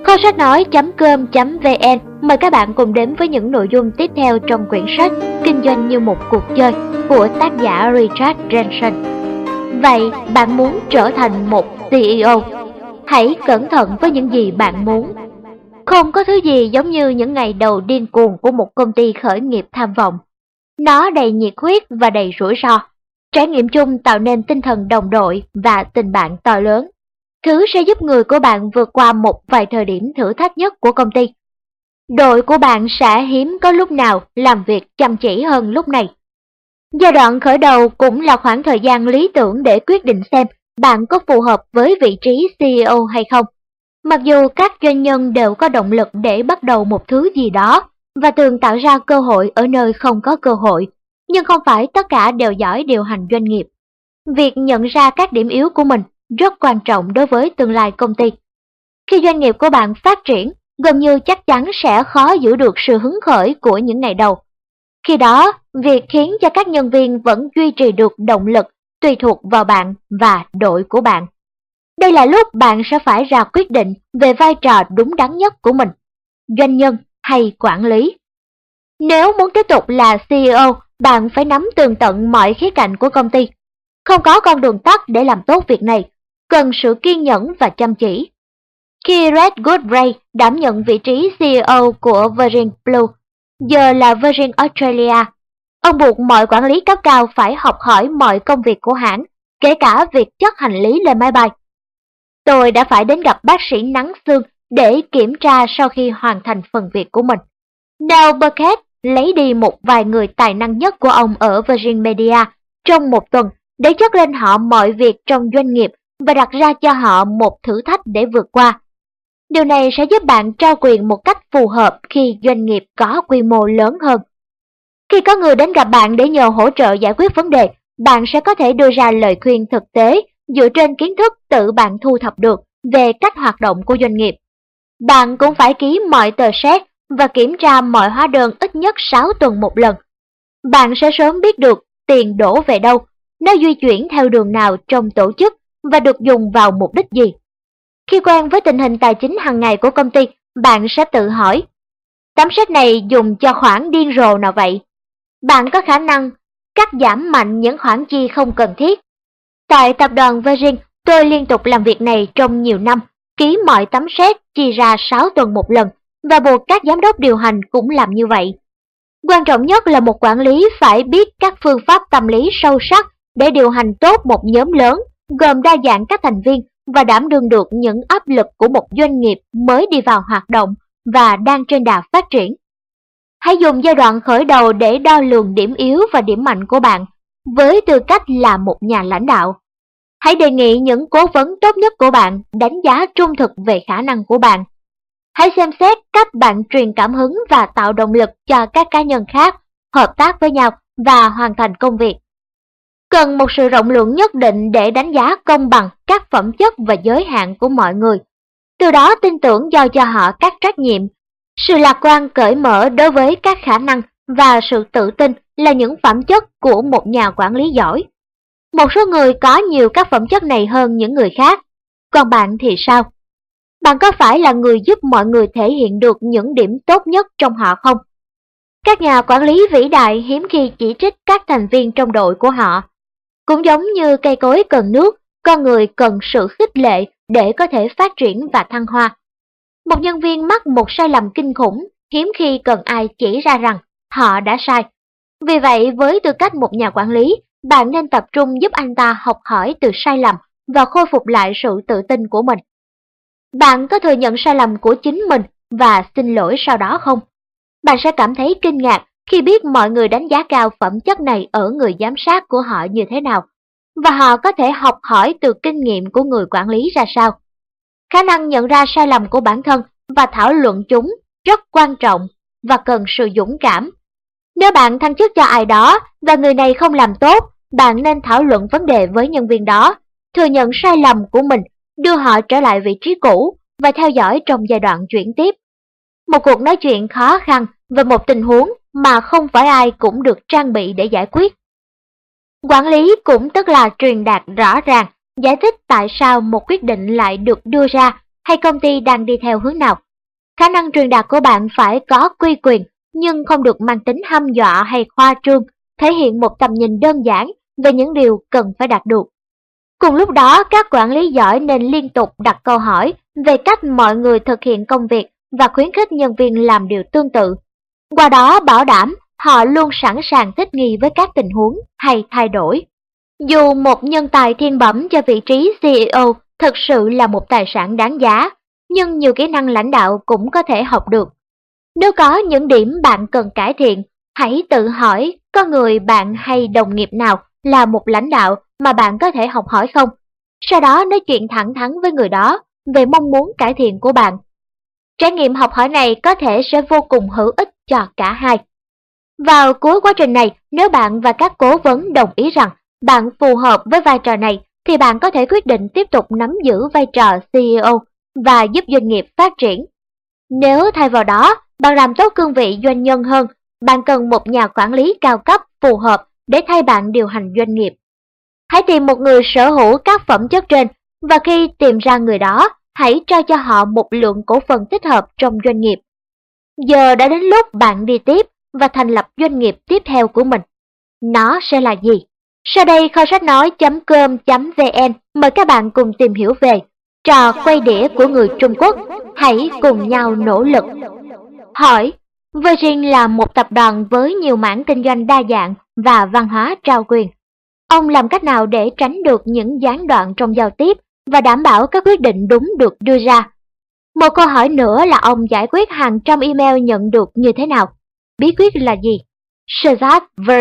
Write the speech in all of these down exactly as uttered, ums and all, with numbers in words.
Kho sách nói.com.vn mời các bạn cùng đến với những nội dung tiếp theo trong quyển sách Kinh doanh như một cuộc chơi của tác giả Richard Branson. Vậy bạn muốn trở thành một xê e ô? Hãy cẩn thận với những gì bạn muốn. Không có thứ gì giống như những ngày đầu điên cuồng của một công ty khởi nghiệp tham vọng. Nó đầy nhiệt huyết và đầy rủi ro. Trải nghiệm chung tạo nên tinh thần đồng đội và tình bạn to lớn. Thứ sẽ giúp người của bạn vượt qua một vài thời điểm thử thách nhất của công ty. Đội của bạn sẽ hiếm có lúc nào làm việc chăm chỉ hơn lúc này. Giai đoạn khởi đầu cũng là khoảng thời gian lý tưởng để quyết định xem bạn có phù hợp với vị trí xê e ô hay không. Mặc dù các doanh nhân đều có động lực để bắt đầu một thứ gì đó và thường tạo ra cơ hội ở nơi không có cơ hội, nhưng không phải tất cả đều giỏi điều hành doanh nghiệp. Việc nhận ra các điểm yếu của mình rất quan trọng đối với tương lai công ty. Khi doanh nghiệp của bạn phát triển, gần như chắc chắn sẽ khó giữ được sự hứng khởi của những ngày đầu. Khi đó, việc khiến cho các nhân viên vẫn duy trì được động lực tùy thuộc vào bạn và đội của bạn. Đây là lúc bạn sẽ phải ra quyết định về vai trò đúng đắn nhất của mình, doanh nhân hay quản lý. Nếu muốn tiếp tục là xê e ô, bạn phải nắm tường tận mọi khía cạnh của công ty. Không có con đường tắt để làm tốt việc này, cần sự kiên nhẫn và chăm chỉ. Khi Red Goodray đảm nhận vị trí xê e ô của Virgin Blue, giờ là Virgin Australia, ông buộc mọi quản lý cấp cao phải học hỏi mọi công việc của hãng, kể cả việc chất hành lý lên máy bay. Tôi đã phải đến gặp bác sĩ nắng xương để kiểm tra sau khi hoàn thành phần việc của mình. Neil Burkett lấy đi một vài người tài năng nhất của ông ở Virgin Media trong một tuần để chất lên họ mọi việc trong doanh nghiệp và đặt ra cho họ một thử thách để vượt qua. Điều này sẽ giúp bạn trao quyền một cách phù hợp khi doanh nghiệp có quy mô lớn hơn. Khi có người đến gặp bạn để nhờ hỗ trợ giải quyết vấn đề, bạn sẽ có thể đưa ra lời khuyên thực tế dựa trên kiến thức tự bạn thu thập được về cách hoạt động của doanh nghiệp. Bạn cũng phải ký mọi tờ séc và kiểm tra mọi hóa đơn ít nhất sáu tuần một lần. Bạn sẽ sớm biết được tiền đổ về đâu, nó di chuyển theo đường nào trong tổ chức và được dùng vào mục đích gì. Khi quen với tình hình tài chính hàng ngày của công ty, bạn sẽ tự hỏi, tấm séc này dùng cho khoản điên rồ nào vậy? Bạn có khả năng cắt giảm mạnh những khoản chi không cần thiết. Tại tập đoàn Virgin, tôi liên tục làm việc này trong nhiều năm, ký mọi tấm séc chia ra sáu tuần một lần và buộc các giám đốc điều hành cũng làm như vậy. Quan trọng nhất là một quản lý phải biết các phương pháp tâm lý sâu sắc để điều hành tốt một nhóm lớn, gồm đa dạng các thành viên và đảm đương được những áp lực của một doanh nghiệp mới đi vào hoạt động và đang trên đà phát triển. Hãy dùng giai đoạn khởi đầu để đo lường điểm yếu và điểm mạnh của bạn với tư cách là một nhà lãnh đạo. Hãy đề nghị những cố vấn tốt nhất của bạn đánh giá trung thực về khả năng của bạn. Hãy xem xét cách bạn truyền cảm hứng và tạo động lực cho các cá nhân khác hợp tác với nhau và hoàn thành công việc. Cần một sự rộng lượng nhất định để đánh giá công bằng các phẩm chất và giới hạn của mọi người. Từ đó tin tưởng giao cho họ các trách nhiệm. Sự lạc quan cởi mở đối với các khả năng và sự tự tin là những phẩm chất của một nhà quản lý giỏi. Một số người có nhiều các phẩm chất này hơn những người khác. Còn bạn thì sao? Bạn có phải là người giúp mọi người thể hiện được những điểm tốt nhất trong họ không? Các nhà quản lý vĩ đại hiếm khi chỉ trích các thành viên trong đội của họ. Cũng giống như cây cối cần nước, con người cần sự khích lệ để có thể phát triển và thăng hoa. Một nhân viên mắc một sai lầm kinh khủng, hiếm khi cần ai chỉ ra rằng họ đã sai. Vì vậy, với tư cách một nhà quản lý, bạn nên tập trung giúp anh ta học hỏi từ sai lầm và khôi phục lại sự tự tin của mình. Bạn có thừa nhận sai lầm của chính mình và xin lỗi sau đó không? Bạn sẽ cảm thấy kinh ngạc khi biết mọi người đánh giá cao phẩm chất này ở người giám sát của họ như thế nào, và họ có thể học hỏi từ kinh nghiệm của người quản lý ra sao. Khả năng nhận ra sai lầm của bản thân và thảo luận chúng rất quan trọng và cần sự dũng cảm. Nếu bạn thăng chức cho ai đó và người này không làm tốt, bạn nên thảo luận vấn đề với nhân viên đó, thừa nhận sai lầm của mình, đưa họ trở lại vị trí cũ và theo dõi trong giai đoạn chuyển tiếp. Một cuộc nói chuyện khó khăn về một tình huống mà không phải ai cũng được trang bị để giải quyết. Quản lý cũng tức là truyền đạt rõ ràng, giải thích tại sao một quyết định lại được đưa ra hay công ty đang đi theo hướng nào. Khả năng truyền đạt của bạn phải có quy quyền, nhưng không được mang tính hăm dọa hay khoa trương, thể hiện một tầm nhìn đơn giản về những điều cần phải đạt được. Cùng lúc đó, các quản lý giỏi nên liên tục đặt câu hỏi về cách mọi người thực hiện công việc và khuyến khích nhân viên làm điều tương tự. Qua đó bảo đảm họ luôn sẵn sàng thích nghi với các tình huống hay thay đổi. Dù một nhân tài thiên bẩm cho vị trí xê e ô thực sự là một tài sản đáng giá, nhưng nhiều kỹ năng lãnh đạo cũng có thể học được. Nếu có những điểm bạn cần cải thiện, hãy tự hỏi có người bạn hay đồng nghiệp nào là một lãnh đạo mà bạn có thể học hỏi không? Sau đó nói chuyện thẳng thắn với người đó về mong muốn cải thiện của bạn. Trải nghiệm học hỏi này có thể sẽ vô cùng hữu ích cho cả hai. Vào cuối quá trình này, nếu bạn và các cố vấn đồng ý rằng bạn phù hợp với vai trò này, thì bạn có thể quyết định tiếp tục nắm giữ vai trò xê e ô và giúp doanh nghiệp phát triển. Nếu thay vào đó, bạn làm tốt cương vị doanh nhân hơn, bạn cần một nhà quản lý cao cấp phù hợp để thay bạn điều hành doanh nghiệp. Hãy tìm một người sở hữu các phẩm chất trên, và khi tìm ra người đó, hãy trao cho họ một lượng cổ phần thích hợp trong doanh nghiệp. Giờ đã đến lúc bạn đi tiếp và thành lập doanh nghiệp tiếp theo của mình. Nó sẽ là gì? Sau đây kho sách nói chấm com chấm vn mời các bạn cùng tìm hiểu về trò quay đĩa của người Trung Quốc. Hãy cùng nhau nỗ lực. Hỏi: Virgin là một tập đoàn với nhiều mảng kinh doanh đa dạng và văn hóa trao quyền. Ông làm cách nào để tránh được những gián đoạn trong giao tiếp và đảm bảo các quyết định đúng được đưa ra? Một câu hỏi nữa là ông giải quyết hàng trăm email nhận được như thế nào? Bí quyết là gì? Shazad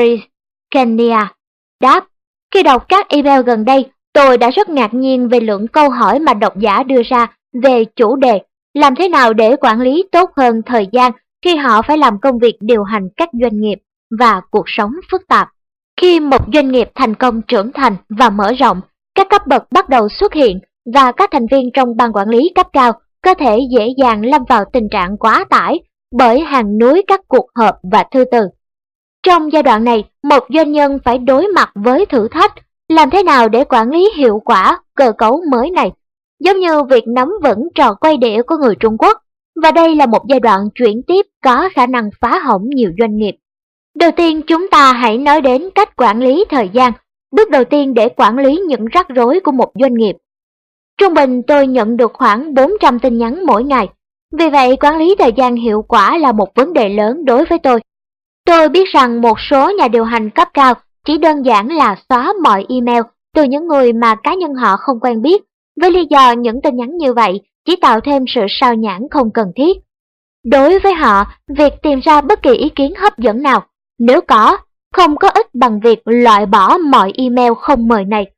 Verikania đáp: Khi đọc các email gần đây, tôi đã rất ngạc nhiên về lượng câu hỏi mà độc giả đưa ra về chủ đề làm thế nào để quản lý tốt hơn thời gian khi họ phải làm công việc điều hành các doanh nghiệp và cuộc sống phức tạp. Khi một doanh nghiệp thành công trưởng thành và mở rộng, các cấp bậc bắt đầu xuất hiện và các thành viên trong ban quản lý cấp cao có thể dễ dàng lâm vào tình trạng quá tải bởi hàng núi các cuộc họp và thư từ. Trong giai đoạn này, một doanh nhân phải đối mặt với thử thách làm thế nào để quản lý hiệu quả cơ cấu mới này, giống như việc nắm vững trò quay đĩa của người Trung Quốc, và đây là một giai đoạn chuyển tiếp có khả năng phá hỏng nhiều doanh nghiệp. Đầu tiên, chúng ta hãy nói đến cách quản lý thời gian, bước đầu tiên để quản lý những rắc rối của một doanh nghiệp. Trung bình tôi nhận được khoảng bốn trăm tin nhắn mỗi ngày, vì vậy quản lý thời gian hiệu quả là một vấn đề lớn đối với tôi. Tôi biết rằng một số nhà điều hành cấp cao chỉ đơn giản là xóa mọi email từ những người mà cá nhân họ không quen biết, với lý do những tin nhắn như vậy chỉ tạo thêm sự sao nhãng không cần thiết. Đối với họ, việc tìm ra bất kỳ ý kiến hấp dẫn nào, nếu có, không có ích bằng việc loại bỏ mọi email không mời này.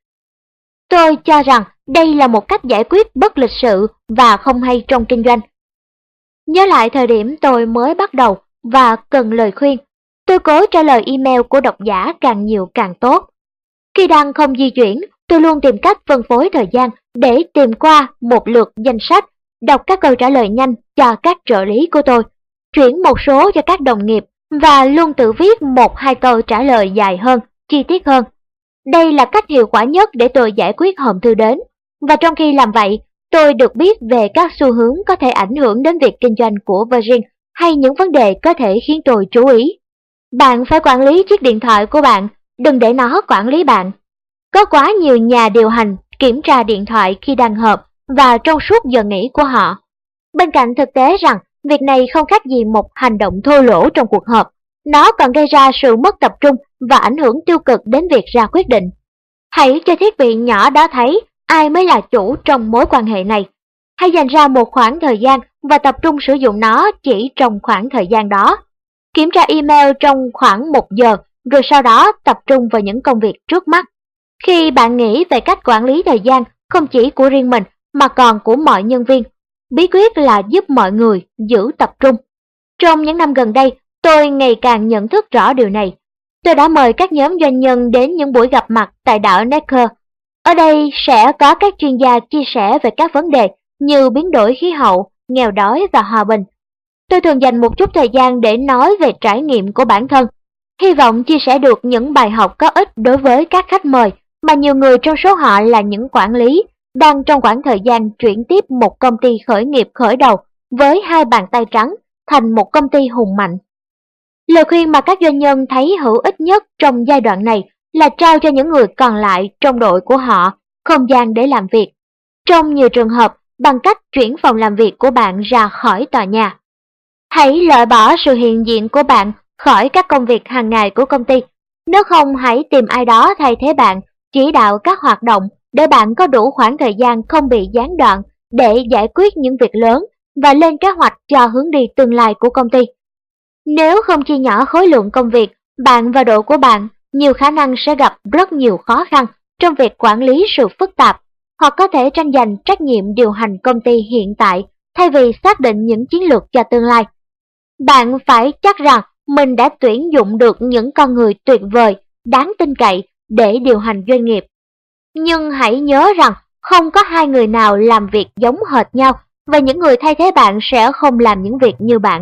Tôi cho rằng đây là một cách giải quyết bất lịch sự và không hay trong kinh doanh. Nhớ lại thời điểm tôi mới bắt đầu và cần lời khuyên, tôi cố trả lời email của độc giả càng nhiều càng tốt. Khi đang không di chuyển, tôi luôn tìm cách phân phối thời gian để tìm qua một lượt danh sách, đọc các câu trả lời nhanh cho các trợ lý của tôi, chuyển một số cho các đồng nghiệp và luôn tự viết một hai câu trả lời dài hơn, chi tiết hơn. Đây là cách hiệu quả nhất để tôi giải quyết hòm thư đến, và trong khi làm vậy, tôi được biết về các xu hướng có thể ảnh hưởng đến việc kinh doanh của Virgin hay những vấn đề có thể khiến tôi chú ý. Bạn phải quản lý chiếc điện thoại của bạn, đừng để nó quản lý bạn. Có quá nhiều nhà điều hành kiểm tra điện thoại khi đang họp và trong suốt giờ nghỉ của họ. Bên cạnh thực tế rằng việc này không khác gì một hành động thô lỗ trong cuộc họp, nó còn gây ra sự mất tập trung và ảnh hưởng tiêu cực đến việc ra quyết định. Hãy cho thiết bị nhỏ đó thấy ai mới là chủ trong mối quan hệ này. Hãy dành ra một khoảng thời gian và tập trung sử dụng nó chỉ trong khoảng thời gian đó. Kiểm tra email trong khoảng một giờ, rồi sau đó tập trung vào những công việc trước mắt. Khi bạn nghĩ về cách quản lý thời gian không chỉ của riêng mình mà còn của mọi nhân viên, bí quyết là giúp mọi người giữ tập trung. Trong những năm gần đây, tôi ngày càng nhận thức rõ điều này. Tôi đã mời các nhóm doanh nhân đến những buổi gặp mặt tại đảo Necker. Ở đây sẽ có các chuyên gia chia sẻ về các vấn đề như biến đổi khí hậu, nghèo đói và hòa bình. Tôi thường dành một chút thời gian để nói về trải nghiệm của bản thân, hy vọng chia sẻ được những bài học có ích đối với các khách mời mà nhiều người trong số họ là những quản lý đang trong khoảng thời gian chuyển tiếp một công ty khởi nghiệp khởi đầu với hai bàn tay trắng thành một công ty hùng mạnh. Lời khuyên mà các doanh nhân thấy hữu ích nhất trong giai đoạn này là trao cho những người còn lại trong đội của họ không gian để làm việc. Trong nhiều trường hợp, bằng cách chuyển phòng làm việc của bạn ra khỏi tòa nhà. Hãy loại bỏ sự hiện diện của bạn khỏi các công việc hàng ngày của công ty. Nếu không, hãy tìm ai đó thay thế bạn, chỉ đạo các hoạt động để bạn có đủ khoảng thời gian không bị gián đoạn để giải quyết những việc lớn và lên kế hoạch cho hướng đi tương lai của công ty. Nếu không chia nhỏ khối lượng công việc, bạn và đội của bạn nhiều khả năng sẽ gặp rất nhiều khó khăn trong việc quản lý sự phức tạp, hoặc có thể tranh giành trách nhiệm điều hành công ty hiện tại thay vì xác định những chiến lược cho tương lai. Bạn phải chắc rằng mình đã tuyển dụng được những con người tuyệt vời, đáng tin cậy để điều hành doanh nghiệp. Nhưng hãy nhớ rằng không có hai người nào làm việc giống hệt nhau và những người thay thế bạn sẽ không làm những việc như bạn.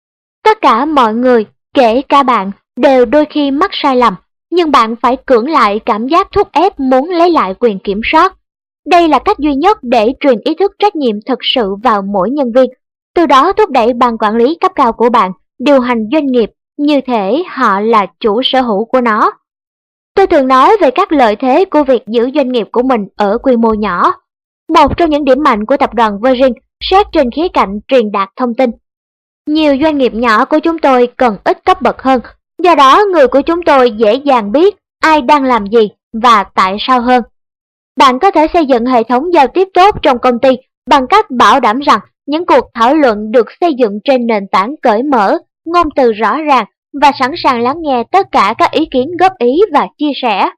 Tất cả mọi người, kể cả bạn, đều đôi khi mắc sai lầm, nhưng bạn phải cưỡng lại cảm giác thúc ép muốn lấy lại quyền kiểm soát. Đây là cách duy nhất để truyền ý thức trách nhiệm thực sự vào mỗi nhân viên, từ đó thúc đẩy ban quản lý cấp cao của bạn điều hành doanh nghiệp như thể họ là chủ sở hữu của nó. Tôi thường nói về các lợi thế của việc giữ doanh nghiệp của mình ở quy mô nhỏ. Một trong những điểm mạnh của tập đoàn Virgin xét trên khía cạnh truyền đạt thông tin. Nhiều doanh nghiệp nhỏ của chúng tôi cần ít cấp bậc hơn, do đó người của chúng tôi dễ dàng biết ai đang làm gì và tại sao hơn. Bạn có thể xây dựng hệ thống giao tiếp tốt trong công ty bằng cách bảo đảm rằng những cuộc thảo luận được xây dựng trên nền tảng cởi mở, ngôn từ rõ ràng và sẵn sàng lắng nghe tất cả các ý kiến góp ý và chia sẻ.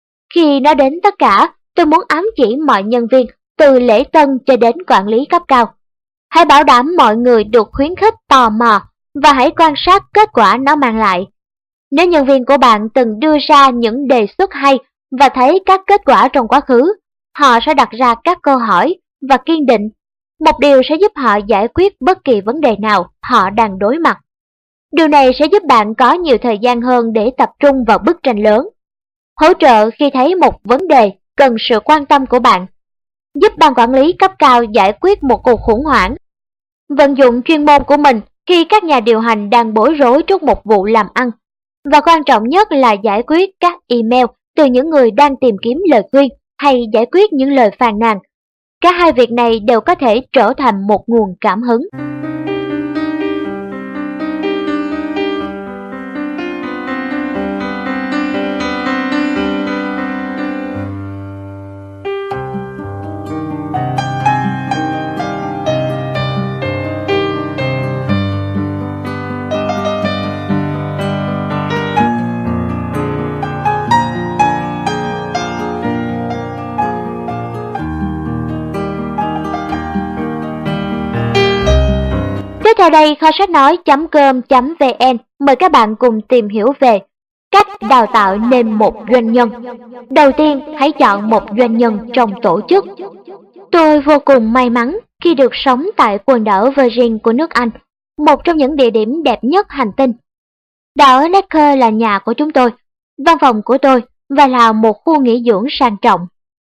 Khi nói đến tất cả, tôi muốn ám chỉ mọi nhân viên, từ lễ tân cho đến quản lý cấp cao. Hãy bảo đảm mọi người được khuyến khích tò mò và hãy quan sát kết quả nó mang lại. Nếu nhân viên của bạn từng đưa ra những đề xuất hay và thấy các kết quả trong quá khứ, họ sẽ đặt ra các câu hỏi và kiên định. Một điều sẽ giúp họ giải quyết bất kỳ vấn đề nào họ đang đối mặt. Điều này sẽ giúp bạn có nhiều thời gian hơn để tập trung vào bức tranh lớn. Hỗ trợ khi thấy một vấn đề cần sự quan tâm của bạn. Giúp ban quản lý cấp cao giải quyết một cuộc khủng hoảng. Vận dụng chuyên môn của mình khi các nhà điều hành đang bối rối trước một vụ làm ăn. Và quan trọng nhất là giải quyết các email từ những người đang tìm kiếm lời khuyên hay giải quyết những lời phàn nàn. Cả hai việc này đều có thể trở thành một nguồn cảm hứng. Tiếp theo đây, kho sách nói chấm com chấm vn mời các bạn cùng tìm hiểu về cách đào tạo nên một doanh nhân. Đầu tiên, hãy chọn một doanh nhân trong tổ chức. Tôi vô cùng may mắn khi được sống tại quần đảo Virgin của nước Anh, một trong những địa điểm đẹp nhất hành tinh. Đảo Necker là nhà của chúng tôi, văn phòng của tôi và là một khu nghỉ dưỡng sang trọng.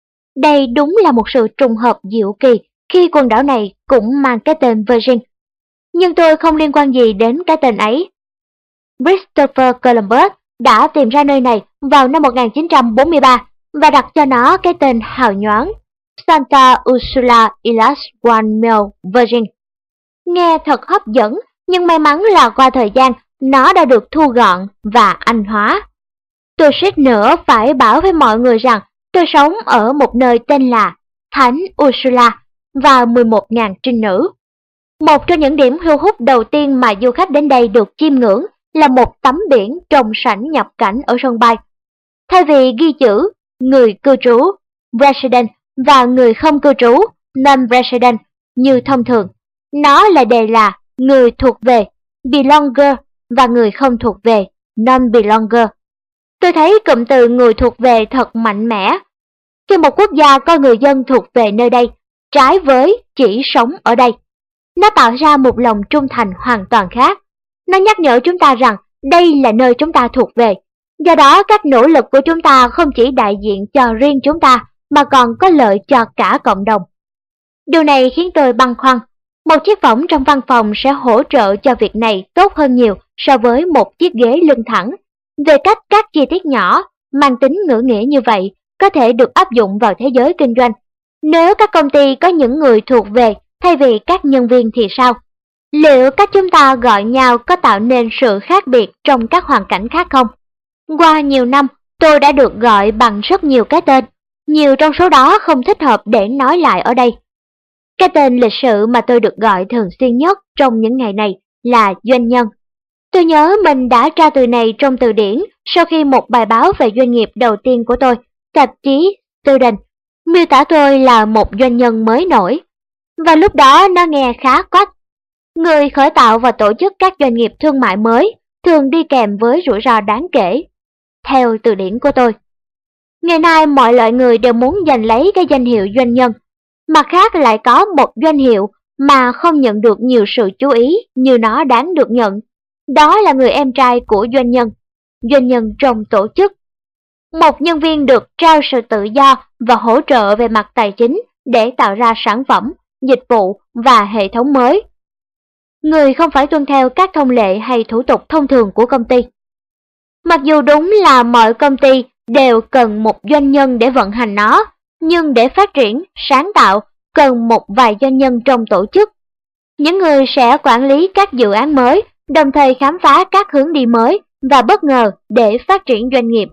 Đây đúng là một sự trùng hợp diệu kỳ khi quần đảo này cũng mang cái tên Virgin. Nhưng tôi không liên quan gì đến cái tên ấy. Christopher Columbus đã tìm ra nơi này vào năm một nghìn chín trăm bốn mươi ba và đặt cho nó cái tên hào nhoáng Santa Ursula Islas Guanmel Virgin. Nghe thật hấp dẫn, nhưng may mắn là qua thời gian, nó đã được thu gọn và Anh hóa. Tôi suýt nữa phải bảo với mọi người rằng tôi sống ở một nơi tên là Thánh Ursula và mười một nghìn trinh nữ. Một trong những điểm thu hút đầu tiên mà du khách đến đây được chiêm ngưỡng là một tấm biển trong sảnh nhập cảnh ở sân bay. Thay vì ghi chữ người cư trú resident và người không cư trú non-resident như thông thường, nó lại đề là người thuộc về belonger và người không thuộc về non-belonger. Tôi thấy cụm từ người thuộc về thật mạnh mẽ. Khi một quốc gia coi người dân thuộc về nơi đây, trái với chỉ sống ở đây, nó tạo ra một lòng trung thành hoàn toàn khác. Nó nhắc nhở chúng ta rằng đây là nơi chúng ta thuộc về. Do đó, các nỗ lực của chúng ta không chỉ đại diện cho riêng chúng ta, mà còn có lợi cho cả cộng đồng. Điều này khiến tôi băn khoăn, một chiếc võng trong văn phòng sẽ hỗ trợ cho việc này tốt hơn nhiều so với một chiếc ghế lưng thẳng. Về cách các chi tiết nhỏ, mang tính ngữ nghĩa như vậy có thể được áp dụng vào thế giới kinh doanh. Nếu các công ty có những người thuộc về thay vì các nhân viên thì sao? Liệu cách chúng ta gọi nhau có tạo nên sự khác biệt trong các hoàn cảnh khác không? Qua nhiều năm, tôi đã được gọi bằng rất nhiều cái tên, nhiều trong số đó không thích hợp để nói lại ở đây. Cái tên lịch sự mà tôi được gọi thường xuyên nhất trong những ngày này là doanh nhân. Tôi nhớ mình đã tra từ này trong từ điển sau khi một bài báo về doanh nghiệp đầu tiên của tôi, tạp chí Student, miêu tả tôi là một doanh nhân mới nổi. Và lúc đó nó nghe khá quách. Người khởi tạo và tổ chức các doanh nghiệp thương mại mới thường đi kèm với rủi ro đáng kể. Theo từ điển của tôi, ngày nay mọi loại người đều muốn giành lấy cái danh hiệu doanh nhân. Mặt khác lại có một doanh hiệu mà không nhận được nhiều sự chú ý như nó đáng được nhận. Đó là người em trai của doanh nhân, doanh nhân trong tổ chức. Một nhân viên được trao sự tự do và hỗ trợ về mặt tài chính để tạo ra sản phẩm, dịch vụ và hệ thống mới. Người không phải tuân theo các thông lệ hay thủ tục thông thường của công ty. Mặc dù đúng là mọi công ty đều cần một doanh nhân để vận hành nó, nhưng để phát triển, sáng tạo, cần một vài doanh nhân trong tổ chức. Những người sẽ quản lý các dự án mới, đồng thời khám phá các hướng đi mới và bất ngờ để phát triển doanh nghiệp.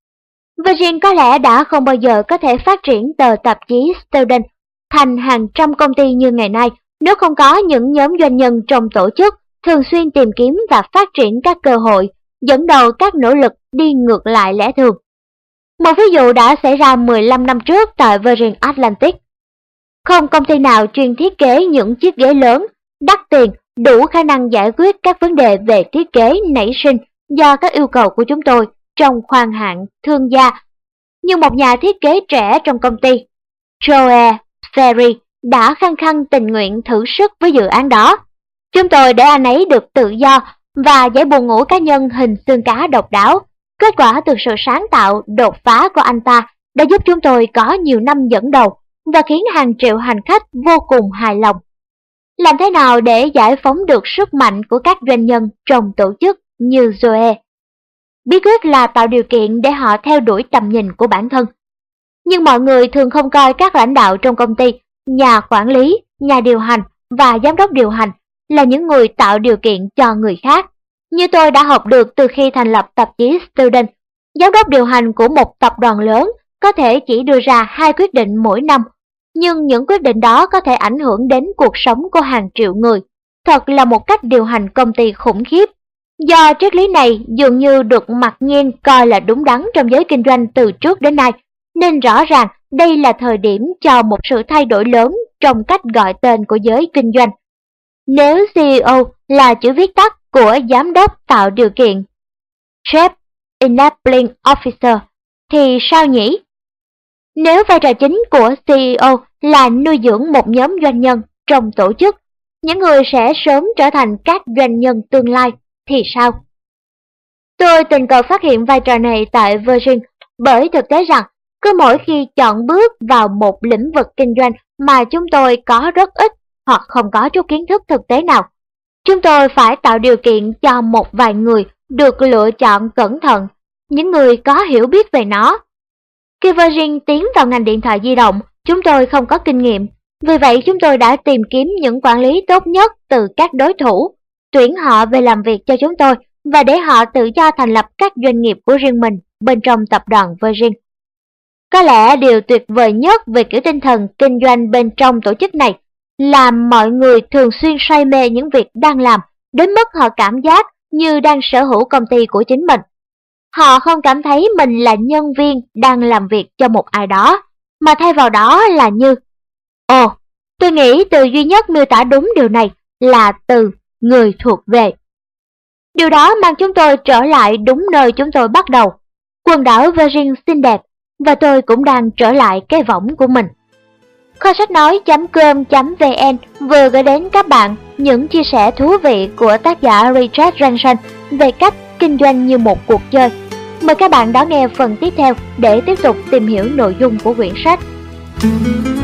Virgin có lẽ đã không bao giờ có thể phát triển tờ tạp chí Student thành hàng trăm công ty như ngày nay nếu không có những nhóm doanh nhân trong tổ chức thường xuyên tìm kiếm và phát triển các cơ hội, dẫn đầu các nỗ lực đi ngược lại lẽ thường. Một ví dụ đã xảy ra mười lăm năm trước tại Virgin Atlantic. Không công ty nào chuyên thiết kế những chiếc ghế lớn, đắt tiền, đủ khả năng giải quyết các vấn đề về thiết kế nảy sinh do các yêu cầu của chúng tôi trong khoang hạng thương gia. Nhưng một nhà thiết kế trẻ trong công ty, Joe Ferry, đã khăng khăng tình nguyện thử sức với dự án đó. Chúng tôi để anh ấy được tự do và giải buồn ngủ cá nhân hình xương cá độc đáo. Kết quả từ sự sáng tạo, đột phá của anh ta đã giúp chúng tôi có nhiều năm dẫn đầu và khiến hàng triệu hành khách vô cùng hài lòng. Làm thế nào để giải phóng được sức mạnh của các doanh nhân trong tổ chức như Joe? Bí quyết là tạo điều kiện để họ theo đuổi tầm nhìn của bản thân. Nhưng mọi người thường không coi các lãnh đạo trong công ty, nhà quản lý, nhà điều hành và giám đốc điều hành là những người tạo điều kiện cho người khác. Như tôi đã học được từ khi thành lập tạp chí Student, giám đốc điều hành của một tập đoàn lớn có thể chỉ đưa ra hai quyết định mỗi năm, nhưng những quyết định đó có thể ảnh hưởng đến cuộc sống của hàng triệu người. Thật là một cách điều hành công ty khủng khiếp. Do triết lý này dường như được mặc nhiên coi là đúng đắn trong giới kinh doanh từ trước đến nay, nên rõ ràng đây là thời điểm cho một sự thay đổi lớn trong cách gọi tên của giới kinh doanh. Nếu xê e ô là chữ viết tắt của giám đốc tạo điều kiện, Chief Enabling Officer, thì sao nhỉ? Nếu vai trò chính của xê e ô là nuôi dưỡng một nhóm doanh nhân trong tổ chức, những người sẽ sớm trở thành các doanh nhân tương lai, thì sao? Tôi tình cờ phát hiện vai trò này tại Virgin bởi thực tế rằng cứ mỗi khi chọn bước vào một lĩnh vực kinh doanh mà chúng tôi có rất ít hoặc không có chút kiến thức thực tế nào, chúng tôi phải tạo điều kiện cho một vài người được lựa chọn cẩn thận, những người có hiểu biết về nó. Khi Virgin tiến vào ngành điện thoại di động, chúng tôi không có kinh nghiệm, vì vậy chúng tôi đã tìm kiếm những quản lý tốt nhất từ các đối thủ, tuyển họ về làm việc cho chúng tôi và để họ tự do thành lập các doanh nghiệp của riêng mình bên trong tập đoàn Virgin. Có lẽ điều tuyệt vời nhất về kiểu tinh thần kinh doanh bên trong tổ chức này là mọi người thường xuyên say mê những việc đang làm đến mức họ cảm giác như đang sở hữu công ty của chính mình. Họ không cảm thấy mình là nhân viên đang làm việc cho một ai đó, mà thay vào đó là như Ồ, tôi nghĩ từ duy nhất miêu tả đúng điều này là từ người thuộc về. Điều đó mang chúng tôi trở lại đúng nơi chúng tôi bắt đầu. Quần đảo Virgin xinh đẹp, và tôi cũng đang trở lại cái võng của mình. Kho sách nói chấm com chấm vn vừa gửi đến các bạn những chia sẻ thú vị của tác giả Richard Branson về cách kinh doanh như một cuộc chơi. Mời các bạn đón nghe phần tiếp theo để tiếp tục tìm hiểu nội dung của quyển sách. Thank you.